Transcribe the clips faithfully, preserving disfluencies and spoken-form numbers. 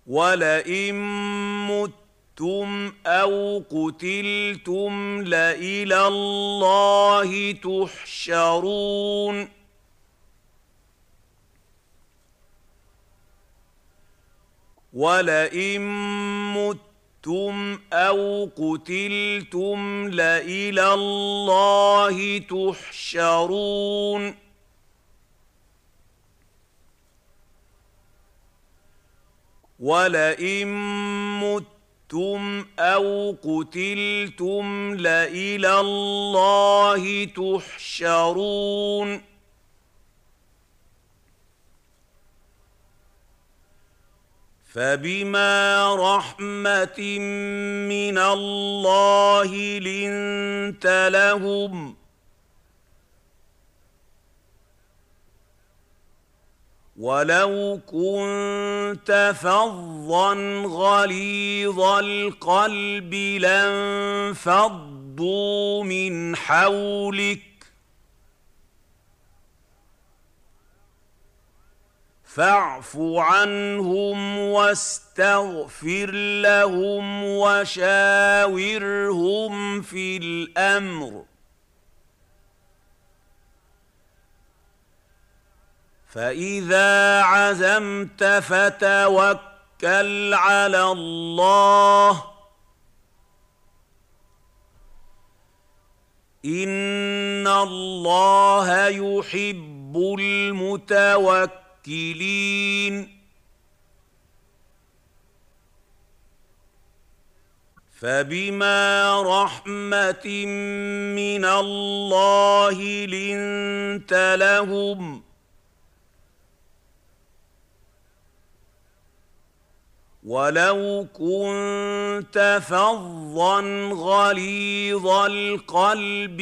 وَلَئِن مُّتُّمْ أَوْ قُتِلْتُمْ لَإِلَى اللَّهِ تُحْشَرُونَ وَلَئِن مُّتُّمْ أَوْ قُتِلْتُمْ لَإِلَى اللَّهِ تُحْشَرُونَ وَلَئِن مُّتُّمْ أَوْ قُتِلْتُمْ لَإِلَى اللَّهِ تُحْشَرُونَ فَبِمَا رَحْمَةٍ مِّنَ اللَّهِ لِنتَ لَهُمْ وَلَوْ كُنتَ فَظًّا غَلِيظَ الْقَلْبِ لَانفَضُّوا مِنْ حَوْلِكَ فَاعْفُ عَنْهُمْ وَاسْتَغْفِرْ لَهُمْ وَشَاوِرْهُمْ فِي الْأَمْرِ فَإِذَا عَزَمْتَ فَتَوَكَّلْ عَلَى اللَّهِ إِنَّ اللَّهَ يُحِبُّ الْمُتَوَكِّلِينَ فَبِمَا رَحْمَةٍ مِّنَ اللَّهِ لِنتَ لَهُمْ وَلَوْ كُنتَ فَظًّا غَلِيظَ الْقَلْبِ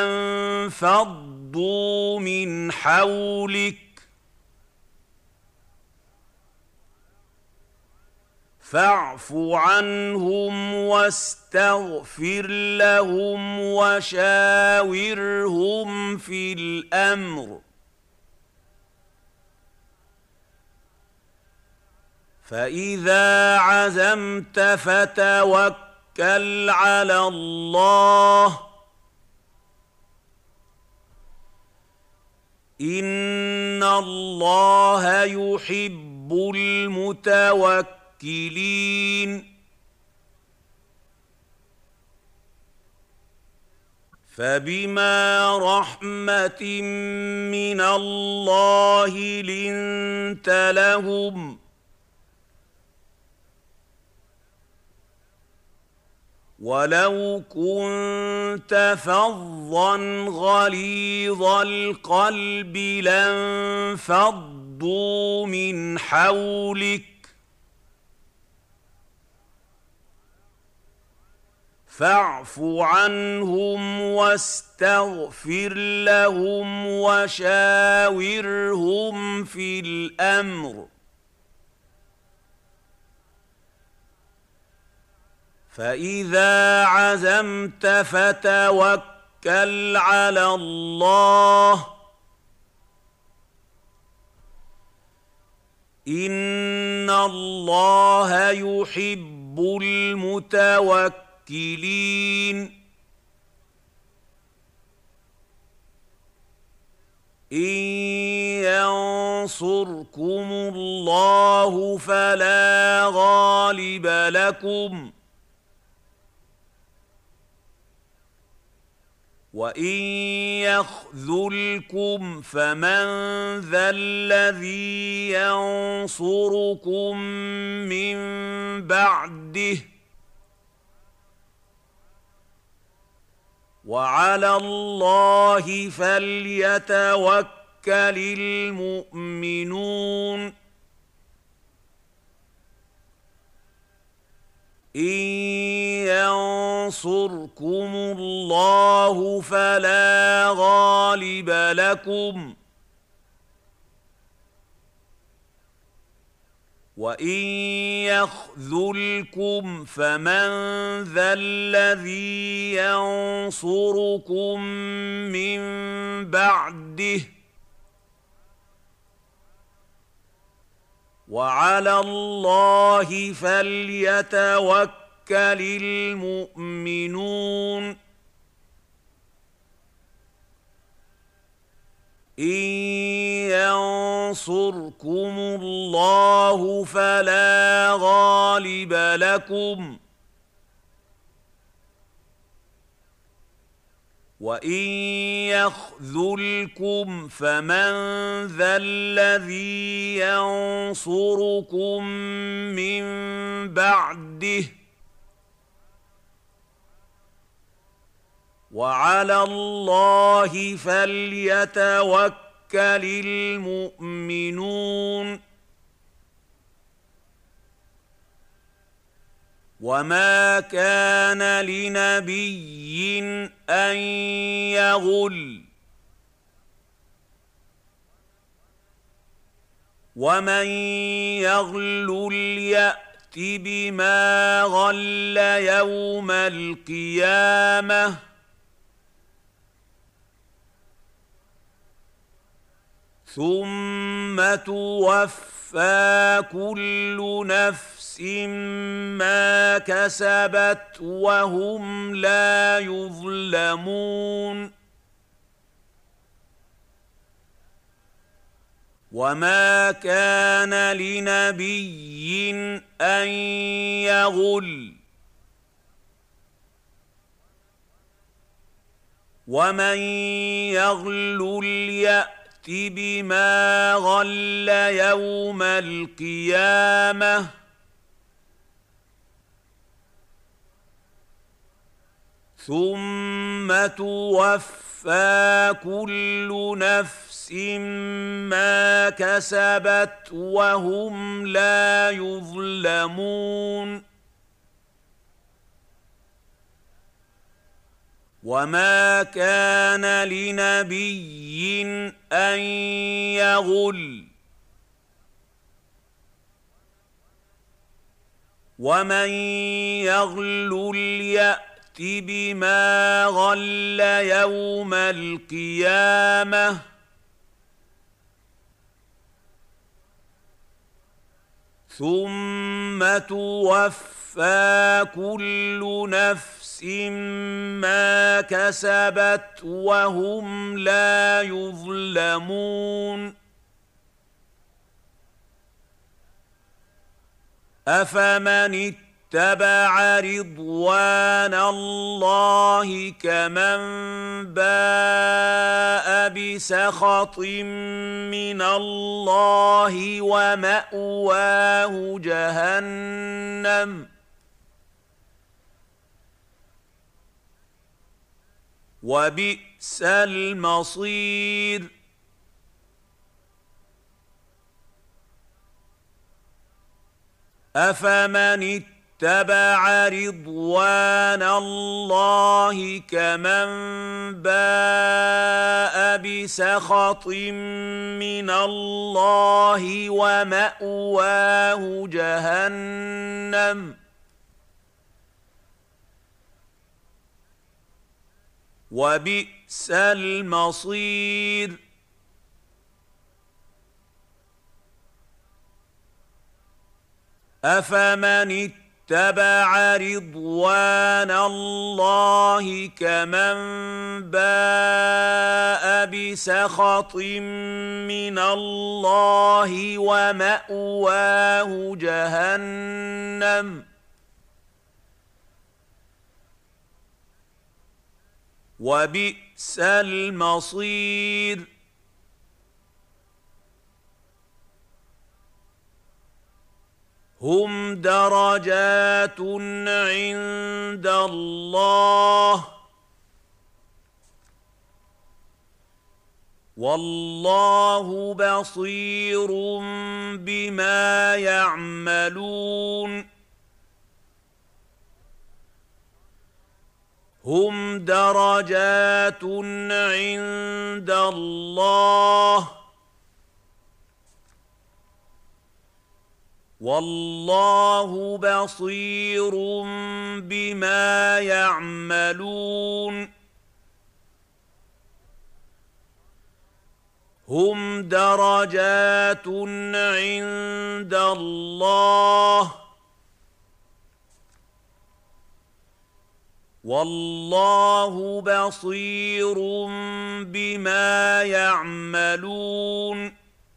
لَانفَضُّوا مِنْ حَوْلِكَ فَاعْفُ عَنْهُمْ وَاسْتَغْفِرْ لَهُمْ وَشَاوِرْهُمْ فِي الْأَمْرِ فَإِذَا عَزَمْتَ فَتَوَكَّلْ عَلَى اللَّهِ إِنَّ اللَّهَ يُحِبُّ الْمُتَوَكِّلِينَ فَبِمَا رَحْمَةٍ مِّنَ اللَّهِ لِنتَ لَهُمْ وَلَوْ كُنتَ فَظًّا غَلِيظَ الْقَلْبِ لَانفَضُّوا مِنْ حَوْلِكَ فَاعْفُ عَنْهُمْ وَاسْتَغْفِرْ لَهُمْ وَشَاوِرْهُمْ فِي الْأَمْرِ فَإِذَا عَزَمْتَ فَتَوَكَّلْ عَلَى اللَّهِ إِنَّ اللَّهَ يُحِبُّ الْمُتَوَكِّلِينَ إِن يَنصُرْكُمُ اللَّهُ فَلَا غَالِبَ لَكُمْ وَإِن يَخْذُلْكُمْ فَمَن ذَا الَّذِي يَنصُرُكُم مِّن بَعْدِهِ وَعَلَى اللَّهِ فَلْيَتَوَكَّلِ الْمُؤْمِنُونَ إِن يَنصُرْكُمُ اللَّهُ فَلَا غَالِبَ لَكُمْ وَإِن يَخْذُلْكُمْ فَمَن ذَا الَّذِي يَنصُرُكُم مِّن بَعْدِهِ وعلى الله فليتوكل المؤمنون إن ينصركم الله فلا غالب لكم وإن يخذلكم فمن ذا الذي ينصركم من بعده وعلى الله فليتوكل المؤمنون وما كان لنبي أن يغل ومن يغل يأت بما غل يوم القيامة ثم توفى كل نفس ما كسبت وهم لا يظلمون وما كان لنبي أن يغل ومن يغل يأت بما غل يوم القيامة ثم توفى كل نفس ما كسبت وهم لا يظلمون وما كان لنبي أن يغل ومن يغل يأت بما غل يوم القيامة ثم توفى كل نفس ما كسبت وهم لا يظلمون أفمن اتبع رضوان الله كمن باء بسخط من الله ومأواه جهنم وبئس المصير أفمن اتبع رضوان الله كمن باء بسخط من الله ومأواه جهنم وبئس المصير أفمن اتبع رضوان الله كمن باء بسخط من الله ومأواه جهنم وبئس المصير هم درجات عند الله والله بصير بما يعملون هم درجات عند الله والله بصير بما يعملون هم درجات عند الله والله بصير بما يعملون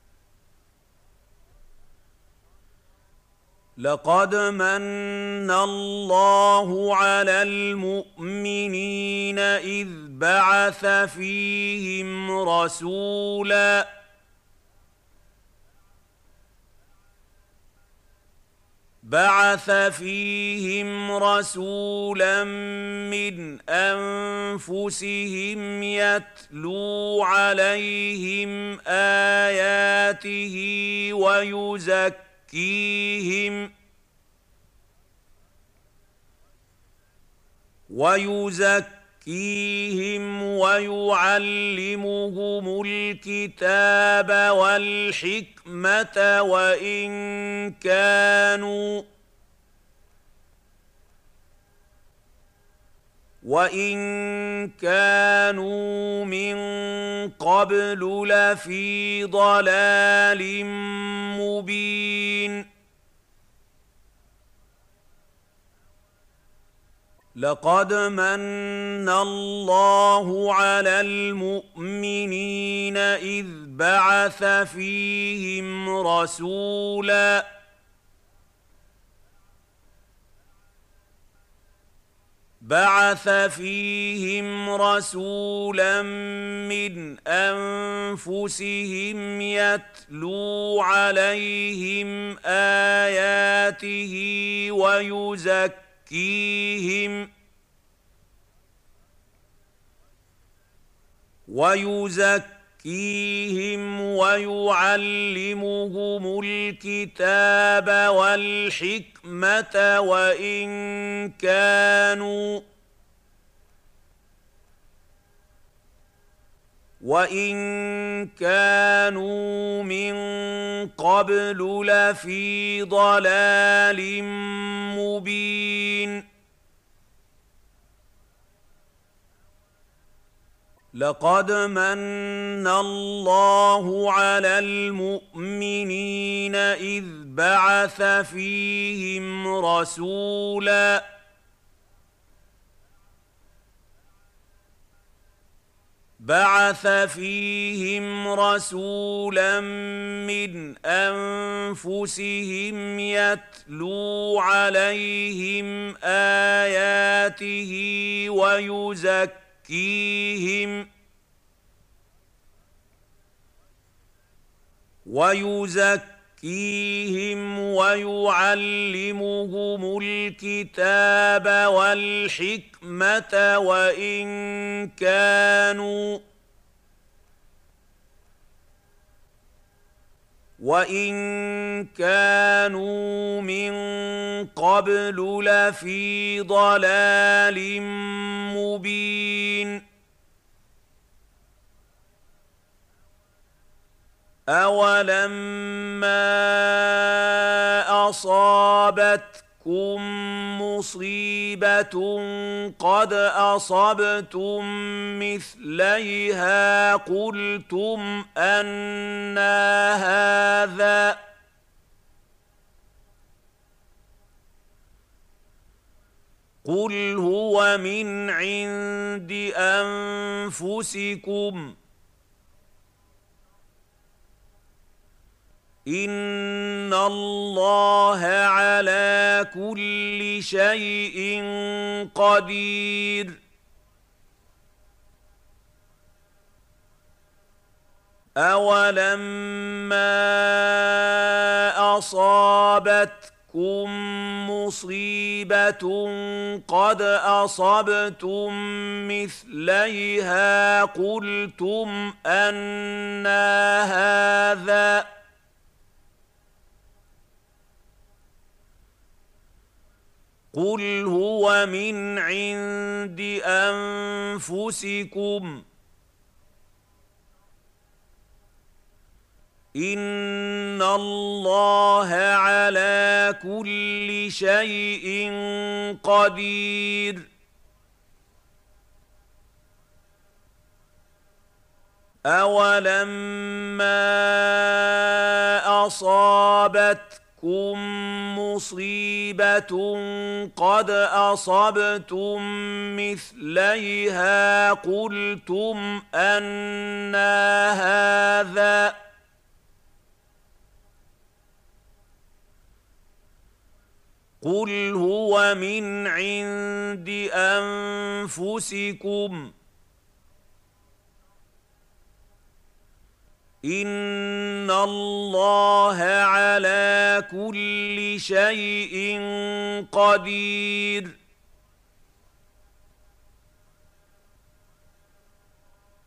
لقد من الله على المؤمنين إذ بعث فيهم رسولا بعث فيهم رسولا من أنفسهم يتلو عليهم آياته ويزكيهم ويزكيهم ويعلمهم الكتاب والحكمة وإن كانوا وإن كانوا من قبل لفي ضلال مبين لقد من الله على المؤمنين إذ بعث فيهم رسولا بعث فيهم رسولا من أنفسهم يتلو عليهم آياته ويزكيهم ويزكيهم ويزكيهم ويعلمهم الكتاب والحكمة وإن كانوا وإن كانوا من قبل لفي ضلال مبين لقد من الله على المؤمنين إذ بعث فيهم رسولا بعث فيهم رسولا من أنفسهم يتلو عليهم آياته ويزكيهم ويزكيهم ويعلمهم الكتاب والحكمة وإن كانوا وإن كانوا من قبل لفي ضلال مبين أولما أصابتكم مصيبة قد أصبتم مثليها قلتم أنى هذا قل هو من عند أنفسكم إن الله على كل شيء قدير. أولما أصابتكم مصيبة قد أصبتم مثليها قلتم أنى هذا قل هو من عند أنفسكم إن الله على كل شيء قدير. أولما أصابتكم مصيبة قد أصبتم مثليها قلتم أنى هذا قل هو من عند أنفسكم إن الله على كل شيء قدير